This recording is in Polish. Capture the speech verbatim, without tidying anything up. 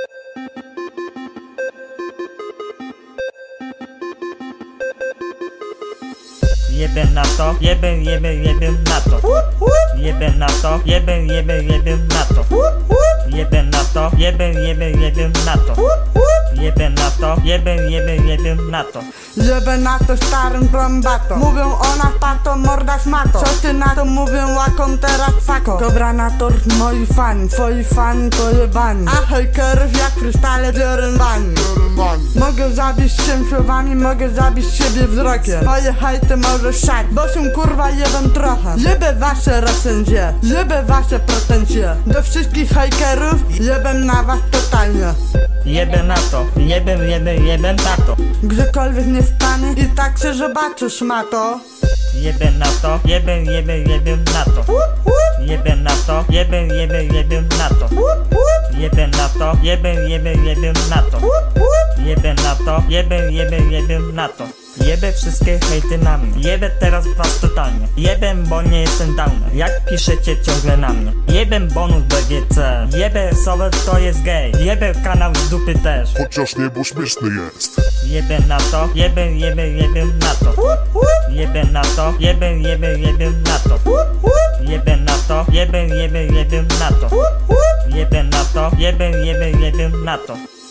Jebem na to, jebem, jebem, jebem na to. Jebem na to, jebem, jebem, jebem na to. Jebem na to, jebem, jebem, jebem na to. Jebem na to, jebem, jebem, jebem na to. Jebem na to starym trąbato. Mówią o nas pato, morda szmato. Co ty na to mówią łakom teraz fako. Dobra na tort moi fani, twoi fani pojebani. A hejkerów jak freestyle dzierębani. Mogę zabić się słowami, mogę zabić siebie wzrokiem. Twoje hejty możesz siać, bo się kurwa jebem trochę. Jebę wasze recenzje, jebę wasze pretensje. Do wszystkich hejkerów jebem na was totalnie. Jebem na to, jebem, jebem, jebem na to. Gdziekolwiek nie stanie i tak się zobaczysz, mato. Jebem na to, jebem, jebem, jebem na to. Jebem na to, jebem, jebem, jebem na to. Jebem na to, jebem, jebem, jebem na to. Jebem na to, jebem, jebem, jebem na to. Jebę wszystkie hejty na mnie. Jebę teraz was totalnie. Jebem, bo nie jestem downer. Jak piszecie ciągle na mnie. Jebem bonus B G C. Jebę Sower to jest gay. Jebę kanał z dupy też. Chociaż nie, bo śmieszny jest. Jebem na to, jebem, jebem, jebem na to. Jebem na to, jebem, jebem, jebem na to. Jebem na to, jebem, jebem, jebem na to. Jebem na to, jebem, jebem, jebem na to.